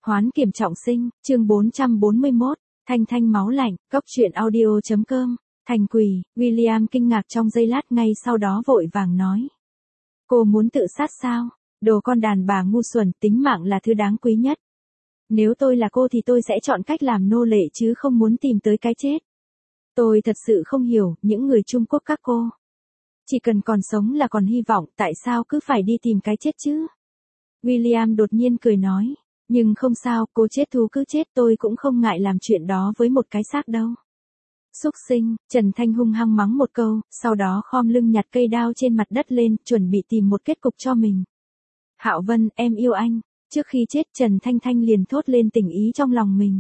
Hoán kiểm trọng sinh, chương 441, Thanh Thanh máu lạnh, cốc truyện audio.com, Thành quỷ, William kinh ngạc trong giây lát ngay sau đó vội vàng nói. Cô muốn tự sát sao? Đồ con đàn bà ngu xuẩn, tính mạng là thứ đáng quý nhất. Nếu tôi là cô thì tôi sẽ chọn cách làm nô lệ chứ không muốn tìm tới cái chết. Tôi thật sự không hiểu, những người Trung Quốc các cô. Chỉ cần còn sống là còn hy vọng, tại sao cứ phải đi tìm cái chết chứ? William đột nhiên cười nói. Nhưng không sao, cô chết thú cứ chết, tôi cũng không ngại làm chuyện đó với một cái xác đâu. Xúc sinh, Trần Thanh hung hăng mắng một câu, sau đó khom lưng nhặt cây đao trên mặt đất lên, chuẩn bị tìm một kết cục cho mình. Hạo Vân, em yêu anh. Trước khi chết Trần Thanh Thanh liền thốt lên tình ý trong lòng mình.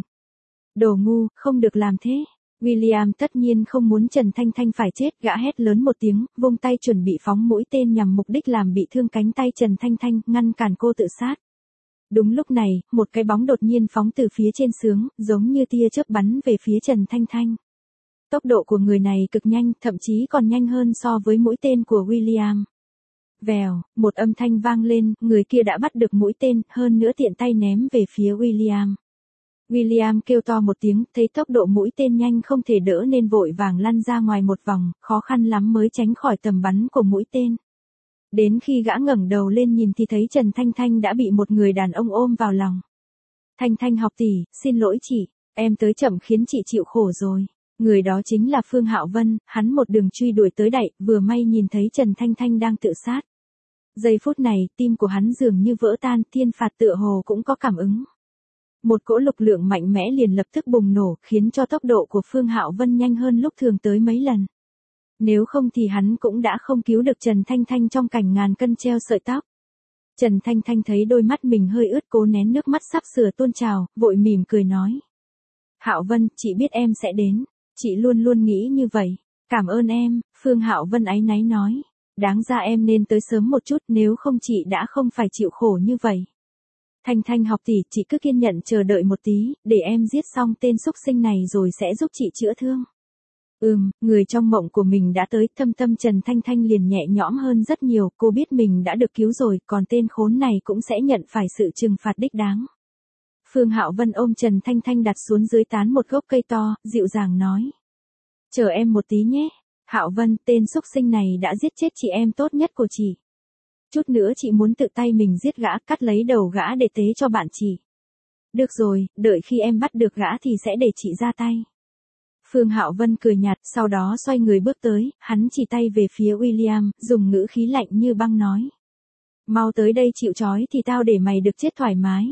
Đồ ngu, không được làm thế. William tất nhiên không muốn Trần Thanh Thanh phải chết, gã hét lớn một tiếng, vung tay chuẩn bị phóng mũi tên nhằm mục đích làm bị thương cánh tay Trần Thanh Thanh, ngăn cản cô tự sát. Đúng lúc này, một cái bóng đột nhiên phóng từ phía trên xuống, giống như tia chớp bắn về phía Trần Thanh Thanh. Tốc độ của người này cực nhanh, thậm chí còn nhanh hơn so với mũi tên của William. Vèo, một âm thanh vang lên, người kia đã bắt được mũi tên, hơn nữa tiện tay ném về phía William. William kêu to một tiếng, thấy tốc độ mũi tên nhanh không thể đỡ nên vội vàng lăn ra ngoài một vòng, khó khăn lắm mới tránh khỏi tầm bắn của mũi tên. Đến khi gã ngẩng đầu lên nhìn thì thấy Trần Thanh Thanh đã bị một người đàn ông ôm vào lòng. Thanh Thanh học tỷ, xin lỗi chị, em tới chậm khiến chị chịu khổ rồi. Người đó chính là Phương Hạo Vân, hắn một đường truy đuổi tới đậy, vừa may nhìn thấy Trần Thanh Thanh đang tự sát. Giây phút này, tim của hắn dường như vỡ tan, thiên phạt tựa hồ cũng có cảm ứng. Một cỗ lực lượng mạnh mẽ liền lập tức bùng nổ, khiến cho tốc độ của Phương Hạo Vân nhanh hơn lúc thường tới mấy lần. Nếu không thì hắn cũng đã không cứu được Trần Thanh Thanh trong cảnh ngàn cân treo sợi tóc. Trần Thanh Thanh thấy đôi mắt mình hơi ướt, cố nén nước mắt sắp sửa tuôn trào, vội mỉm cười nói. Hạo Vân, chị biết em sẽ đến, chị luôn luôn nghĩ như vậy. Cảm ơn em, Phương Hạo Vân áy náy nói. Đáng ra em nên tới sớm một chút, nếu không chị đã không phải chịu khổ như vậy. Thanh Thanh học tỷ, chị cứ kiên nhẫn chờ đợi một tí, để em giết xong tên xúc sinh này rồi sẽ giúp chị chữa thương. Người trong mộng của mình đã tới, thâm tâm Trần Thanh Thanh liền nhẹ nhõm hơn rất nhiều, cô biết mình đã được cứu rồi, còn tên khốn này cũng sẽ nhận phải sự trừng phạt đích đáng. Phương Hạo Vân ôm Trần Thanh Thanh đặt xuống dưới tán một gốc cây to, dịu dàng nói. Chờ em một tí nhé. Hạo Vân, tên xúc sinh này đã giết chết chị em tốt nhất của chị. Chút nữa chị muốn tự tay mình giết gã, cắt lấy đầu gã để tế cho bạn chị. Được rồi, đợi khi em bắt được gã thì sẽ để chị ra tay. Phương Hạo Vân cười nhạt, sau đó xoay người bước tới, hắn chỉ tay về phía William, dùng ngữ khí lạnh như băng nói. Mau tới đây chịu trói thì tao để mày được chết thoải mái.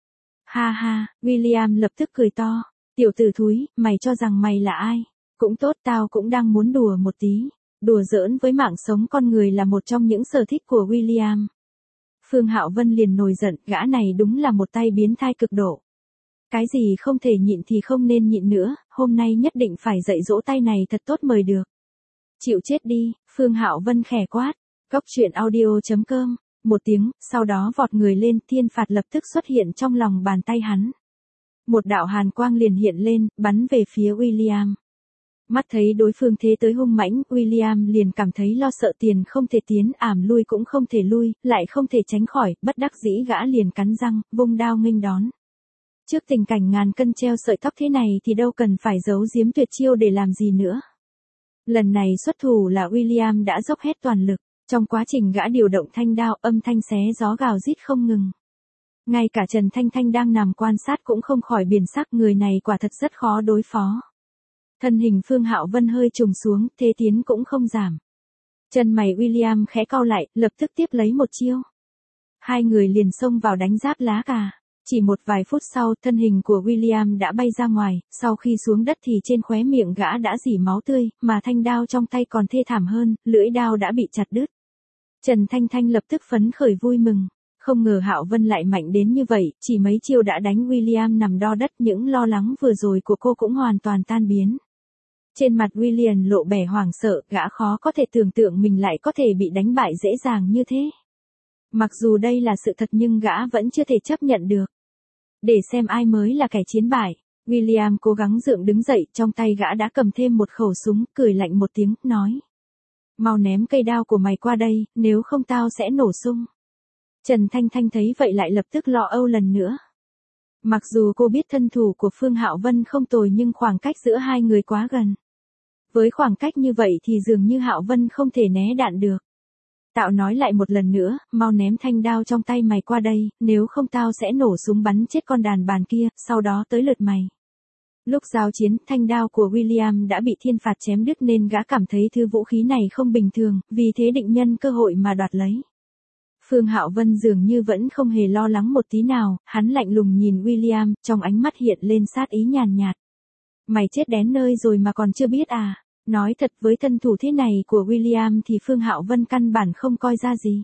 Ha ha, William lập tức cười to. Tiểu tử thúi, mày cho rằng mày là ai? Cũng tốt, tao cũng đang muốn đùa một tí. Đùa giỡn với mạng sống con người là một trong những sở thích của William. Phương Hạo Vân liền nổi giận, gã này đúng là một tay biến thái cực độ. Cái gì không thể nhịn thì không nên nhịn nữa, hôm nay nhất định phải dạy dỗ tay này thật tốt mời được. Chịu chết đi, Phương Hạo Vân khẽ quát. Cốc truyện audio.com, một tiếng, sau đó vọt người lên, thiên phạt lập tức xuất hiện trong lòng bàn tay hắn. Một đạo hàn quang liền hiện lên, bắn về phía William. Mắt thấy đối phương thế tới hung mãnh, William liền cảm thấy lo sợ, tiền không thể tiến, ảm lui cũng không thể lui, lại không thể tránh khỏi, bất đắc dĩ gã liền cắn răng, vung đao nghênh đón. Trước tình cảnh ngàn cân treo sợi tóc thế này thì đâu cần phải giấu giếm tuyệt chiêu để làm gì nữa. Lần này xuất thủ là William đã dốc hết toàn lực, trong quá trình gã điều động thanh đao, âm thanh xé gió gào rít không ngừng. Ngay cả Trần Thanh Thanh đang nằm quan sát cũng không khỏi biến sắc, người này quả thật rất khó đối phó. Thân hình Phương Hạo Vân hơi trùng xuống, thế tiến cũng không giảm. Chân mày William khẽ cau lại, lập tức tiếp lấy một chiêu. Hai người liền xông vào đánh giáp lá cà. Chỉ một vài phút sau, thân hình của William đã bay ra ngoài, sau khi xuống đất thì trên khóe miệng gã đã rỉ máu tươi, mà thanh đao trong tay còn thê thảm hơn, lưỡi đao đã bị chặt đứt. Trần Thanh Thanh lập tức phấn khởi vui mừng. Không ngờ Hạo Vân lại mạnh đến như vậy, chỉ mấy chiêu đã đánh William nằm đo đất, những lo lắng vừa rồi của cô cũng hoàn toàn tan biến. Trên mặt William lộ vẻ hoảng sợ, gã khó có thể tưởng tượng mình lại có thể bị đánh bại dễ dàng như thế. Mặc dù đây là sự thật nhưng gã vẫn chưa thể chấp nhận được. Để xem ai mới là kẻ chiến bại, William cố gắng dựng đứng dậy, trong tay gã đã cầm thêm một khẩu súng, cười lạnh một tiếng, nói. Mau ném cây đao của mày qua đây, nếu không tao sẽ nổ sung. Trần Thanh Thanh thấy vậy lại lập tức lo âu lần nữa. Mặc dù cô biết thân thủ của Phương Hạo Vân không tồi nhưng khoảng cách giữa hai người quá gần. Với khoảng cách như vậy thì dường như Hạo Vân không thể né đạn được. Tao nói lại một lần nữa, mau ném thanh đao trong tay mày qua đây, nếu không tao sẽ nổ súng bắn chết con đàn bàn kia, sau đó tới lượt mày. Lúc giao chiến, thanh đao của William đã bị thiên phạt chém đứt nên gã cảm thấy thứ vũ khí này không bình thường, vì thế định nhân cơ hội mà đoạt lấy. Phương Hạo Vân dường như vẫn không hề lo lắng một tí nào, hắn lạnh lùng nhìn William, trong ánh mắt hiện lên sát ý nhàn nhạt. Mày chết đến nơi rồi mà còn chưa biết à? Nói thật với thân thủ thế này của William thì Phương Hạo Vân căn bản không coi ra gì.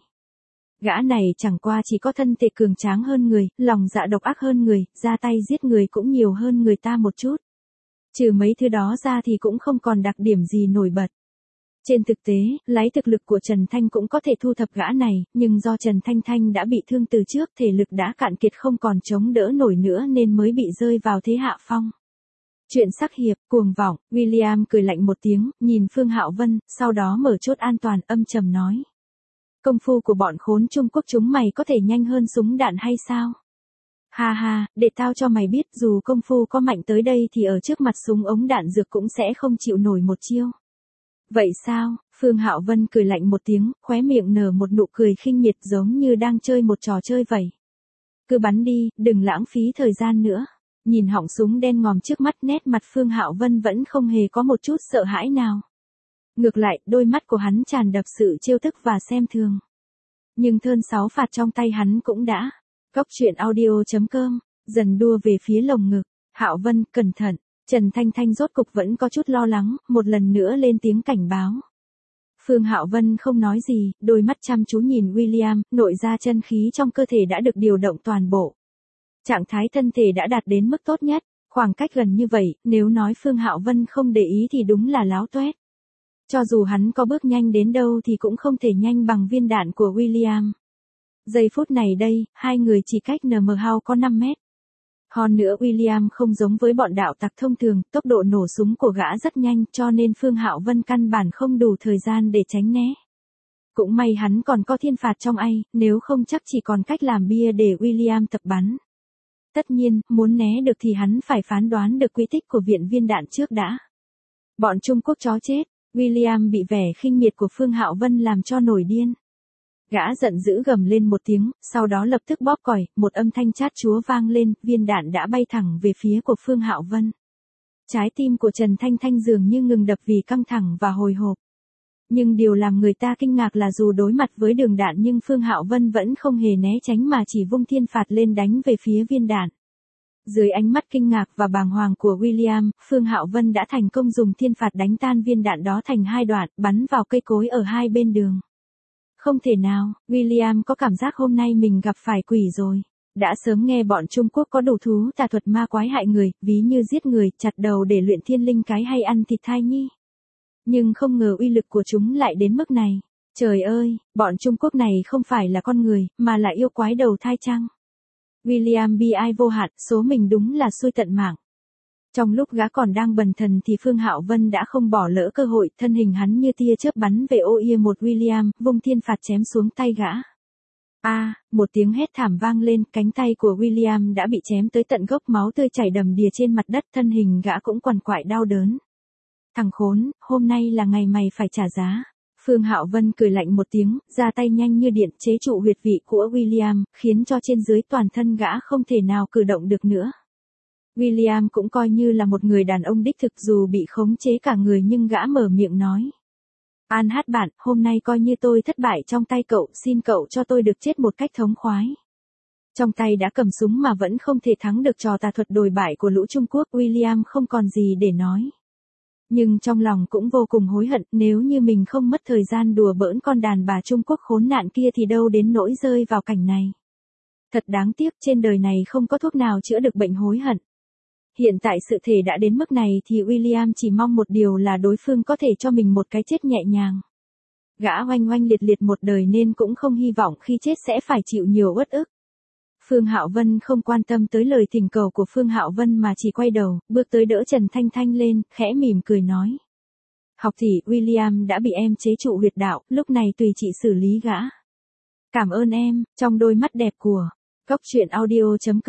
Gã này chẳng qua chỉ có thân thể cường tráng hơn người, lòng dạ độc ác hơn người, ra tay giết người cũng nhiều hơn người ta một chút. Trừ mấy thứ đó ra thì cũng không còn đặc điểm gì nổi bật. Trên thực tế, lấy thực lực của Trần Thanh cũng có thể thu thập gã này, nhưng do Trần Thanh đã bị thương từ trước, thể lực đã cạn kiệt không còn chống đỡ nổi nữa nên mới bị rơi vào thế hạ phong. Chuyện sắc hiệp, cuồng vọng, William cười lạnh một tiếng, nhìn Phương Hạo Vân, sau đó mở chốt an toàn, âm trầm nói. Công phu của bọn khốn Trung Quốc chúng mày có thể nhanh hơn súng đạn hay sao? Ha ha, để tao cho mày biết dù công phu có mạnh tới đây thì ở trước mặt súng ống đạn dược cũng sẽ không chịu nổi một chiêu. Vậy sao? Phương Hạo Vân cười lạnh một tiếng, khóe miệng nở một nụ cười khinh miệt giống như đang chơi một trò chơi vậy. Cứ bắn đi, đừng lãng phí thời gian nữa. Nhìn họng súng đen ngòm trước mắt, nét mặt Phương Hạo Vân vẫn không hề có một chút sợ hãi nào. Ngược lại, đôi mắt của hắn tràn đập sự trêu tức và xem thường. Nhưng thơn 6 phạt trong tay hắn cũng đã. Góc truyện audio.com, dần đua về phía lồng ngực. Hạo Vân, cẩn thận. Trần Thanh rốt cục vẫn có chút lo lắng, một lần nữa lên tiếng cảnh báo. Phương Hạo Vân không nói gì, đôi mắt chăm chú nhìn William, nội ra chân khí trong cơ thể đã được điều động toàn bộ. Trạng thái thân thể đã đạt đến mức tốt nhất, khoảng cách gần như vậy, nếu nói Phương Hạo Vân không để ý thì đúng là láo toét. Cho dù hắn có bước nhanh đến đâu thì cũng không thể nhanh bằng viên đạn của William. Giây phút này đây, hai người chỉ cách NM có 5 mét. Hơn nữa William không giống với bọn đạo tặc thông thường, tốc độ nổ súng của gã rất nhanh cho nên Phương Hạo Vân căn bản không đủ thời gian để tránh né. Cũng may hắn còn có thiên phạt trong ai, nếu không chắc chỉ còn cách làm bia để William tập bắn. Tất nhiên, muốn né được thì hắn phải phán đoán được quy tích của viện viên đạn trước đã. Bọn Trung Quốc chó chết, William bị vẻ khinh miệt của Phương Hạo Vân làm cho nổi điên. Gã giận dữ gầm lên một tiếng, sau đó lập tức bóp còi, một âm thanh chát chúa vang lên, viên đạn đã bay thẳng về phía của Phương Hạo Vân. Trái tim của Trần Thanh dường như ngừng đập vì căng thẳng và hồi hộp. Nhưng điều làm người ta kinh ngạc là dù đối mặt với đường đạn nhưng Phương Hạo Vân vẫn không hề né tránh mà chỉ vung thiên phạt lên đánh về phía viên đạn. Dưới ánh mắt kinh ngạc và bàng hoàng của William, Phương Hạo Vân đã thành công dùng thiên phạt đánh tan viên đạn đó thành hai đoạn, bắn vào cây cối ở hai bên đường. Không thể nào, William có cảm giác hôm nay mình gặp phải quỷ rồi. Đã sớm nghe bọn Trung Quốc có đủ thú tà thuật ma quái hại người, ví như giết người, chặt đầu để luyện thiên linh cái hay ăn thịt thai nhi. Nhưng không ngờ uy lực của chúng lại đến mức này. Trời ơi, bọn Trung Quốc này không phải là con người, mà là yêu quái đầu thai chăng? William bi ai vô hạn, số mình đúng là xui tận mạng. Trong lúc gã còn đang bần thần thì Phương Hạo Vân đã không bỏ lỡ cơ hội, thân hình hắn như tia chớp bắn về ô ia một William, vung thiên phạt chém xuống tay gã. Một tiếng hét thảm vang lên, cánh tay của William đã bị chém tới tận gốc, máu tươi chảy đầm đìa trên mặt đất, thân hình gã cũng quằn quại đau đớn. Thằng khốn, hôm nay là ngày mày phải trả giá. Phương Hạo Vân cười lạnh một tiếng, ra tay nhanh như điện chế trụ huyệt vị của William, khiến cho trên dưới toàn thân gã không thể nào cử động được nữa. William cũng coi như là một người đàn ông đích thực, dù bị khống chế cả người nhưng gã mở miệng nói. An hát bạn, hôm nay coi như tôi thất bại trong tay cậu, xin cậu cho tôi được chết một cách thống khoái. Trong tay đã cầm súng mà vẫn không thể thắng được trò tà thuật đồi bại của lũ Trung Quốc, William không còn gì để nói. Nhưng trong lòng cũng vô cùng hối hận, nếu như mình không mất thời gian đùa bỡn con đàn bà Trung Quốc khốn nạn kia thì đâu đến nỗi rơi vào cảnh này. Thật đáng tiếc, trên đời này không có thuốc nào chữa được bệnh hối hận. Hiện tại sự thể đã đến mức này thì William chỉ mong một điều là đối phương có thể cho mình một cái chết nhẹ nhàng. Gã oanh oanh liệt liệt một đời nên cũng không hy vọng khi chết sẽ phải chịu nhiều uất ức. Phương Hạo Vân không quan tâm tới lời thỉnh cầu của Phương Hạo Vân mà chỉ quay đầu, bước tới đỡ Trần Thanh lên, khẽ mỉm cười nói. Học tỷ, William đã bị em chế trụ huyệt đạo, lúc này tùy chị xử lý gã. Cảm ơn em, trong đôi mắt đẹp của Góc truyện audio.com.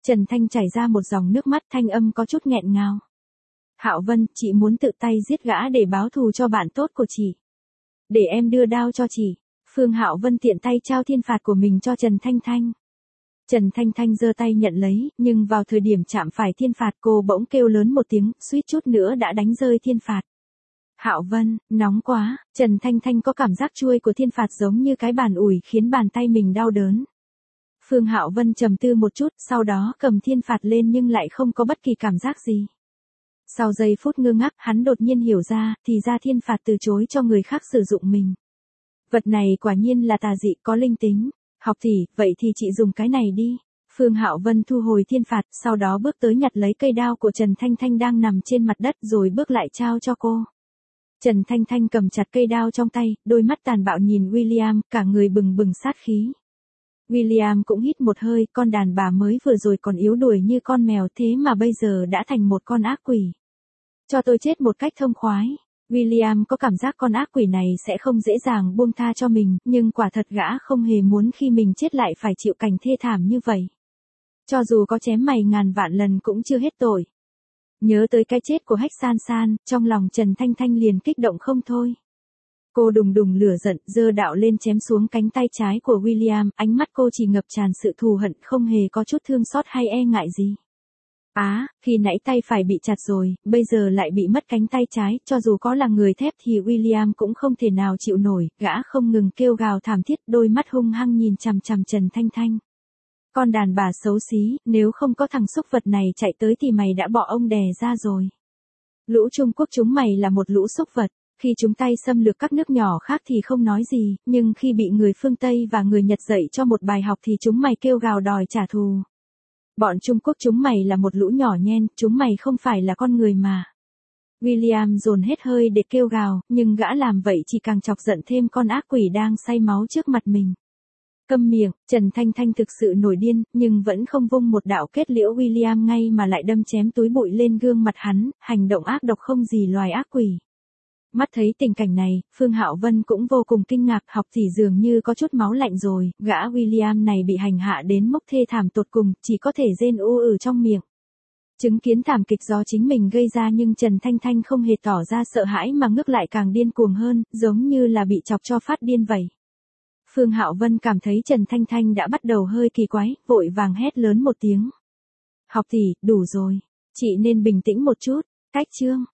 Trần Thanh chảy ra một dòng nước mắt, thanh âm có chút nghẹn ngào. Hạo Vân, chị muốn tự tay giết gã để báo thù cho bạn tốt của chị. Để em đưa đao cho chị. Phương Hạo Vân tiện tay trao thiên phạt của mình cho Trần Thanh Thanh. Trần Thanh Thanh giơ tay nhận lấy, nhưng vào thời điểm chạm phải thiên phạt cô bỗng kêu lớn một tiếng, suýt chút nữa đã đánh rơi thiên phạt. Hạo Vân, nóng quá, Trần Thanh Thanh có cảm giác chuôi của thiên phạt giống như cái bàn ủi khiến bàn tay mình đau đớn. Phương Hạo Vân trầm tư một chút, sau đó cầm thiên phạt lên nhưng lại không có bất kỳ cảm giác gì. Sau giây phút ngơ ngác, hắn đột nhiên hiểu ra, thì ra thiên phạt từ chối cho người khác sử dụng mình. Vật này quả nhiên là tà dị, có linh tính. Học tỷ, vậy thì chị dùng cái này đi. Phương Hạo Vân thu hồi thiên phạt, sau đó bước tới nhặt lấy cây đao của Trần Thanh Thanh đang nằm trên mặt đất rồi bước lại trao cho cô. Trần Thanh Thanh cầm chặt cây đao trong tay, đôi mắt tàn bạo nhìn William, cả người bừng bừng sát khí. William cũng hít một hơi, con đàn bà mới vừa rồi còn yếu đuối như con mèo thế mà bây giờ đã thành một con ác quỷ. Cho tôi chết một cách thông khoái. William có cảm giác con ác quỷ này sẽ không dễ dàng buông tha cho mình, nhưng quả thật gã không hề muốn khi mình chết lại phải chịu cảnh thê thảm như vậy. Cho dù có chém mày ngàn vạn lần cũng chưa hết tội. Nhớ tới cái chết của Hách San San, trong lòng Trần Thanh Thanh liền kích động không thôi. Cô đùng đùng lửa giận, giơ đạo lên chém xuống cánh tay trái của William, ánh mắt cô chỉ ngập tràn sự thù hận, không hề có chút thương xót hay e ngại gì. Khi nãy tay phải bị chặt rồi, bây giờ lại bị mất cánh tay trái, cho dù có là người thép thì William cũng không thể nào chịu nổi, gã không ngừng kêu gào thảm thiết, đôi mắt hung hăng nhìn chằm chằm Trần Thanh Thanh. Con đàn bà xấu xí, nếu không có thằng xúc vật này chạy tới thì mày đã bỏ ông đè ra rồi. Lũ Trung Quốc chúng mày là một lũ xúc vật, khi chúng tay xâm lược các nước nhỏ khác thì không nói gì, nhưng khi bị người phương Tây và người Nhật dạy cho một bài học thì chúng mày kêu gào đòi trả thù. Bọn Trung Quốc chúng mày là một lũ nhỏ nhen, chúng mày không phải là con người mà. William dồn hết hơi để kêu gào, nhưng gã làm vậy chỉ càng chọc giận thêm con ác quỷ đang say máu trước mặt mình. Câm miệng, Trần Thanh Thanh thực sự nổi điên, nhưng vẫn không vung một đạo kết liễu William ngay mà lại đâm chém túi bụi lên gương mặt hắn, hành động ác độc không gì loài ác quỷ. Mắt thấy tình cảnh này, Phương Hạo Vân cũng vô cùng kinh ngạc, học tỷ dường như có chút máu lạnh rồi, gã William này bị hành hạ đến mức thê thảm tột cùng, chỉ có thể rên trong miệng. Chứng kiến thảm kịch do chính mình gây ra nhưng Trần Thanh Thanh không hề tỏ ra sợ hãi mà ngược lại càng điên cuồng hơn, giống như là bị chọc cho phát điên vậy. Phương Hạo Vân cảm thấy Trần Thanh Thanh đã bắt đầu hơi kỳ quái, vội vàng hét lớn một tiếng. Học tỷ, đủ rồi, chị nên bình tĩnh một chút, cách chương.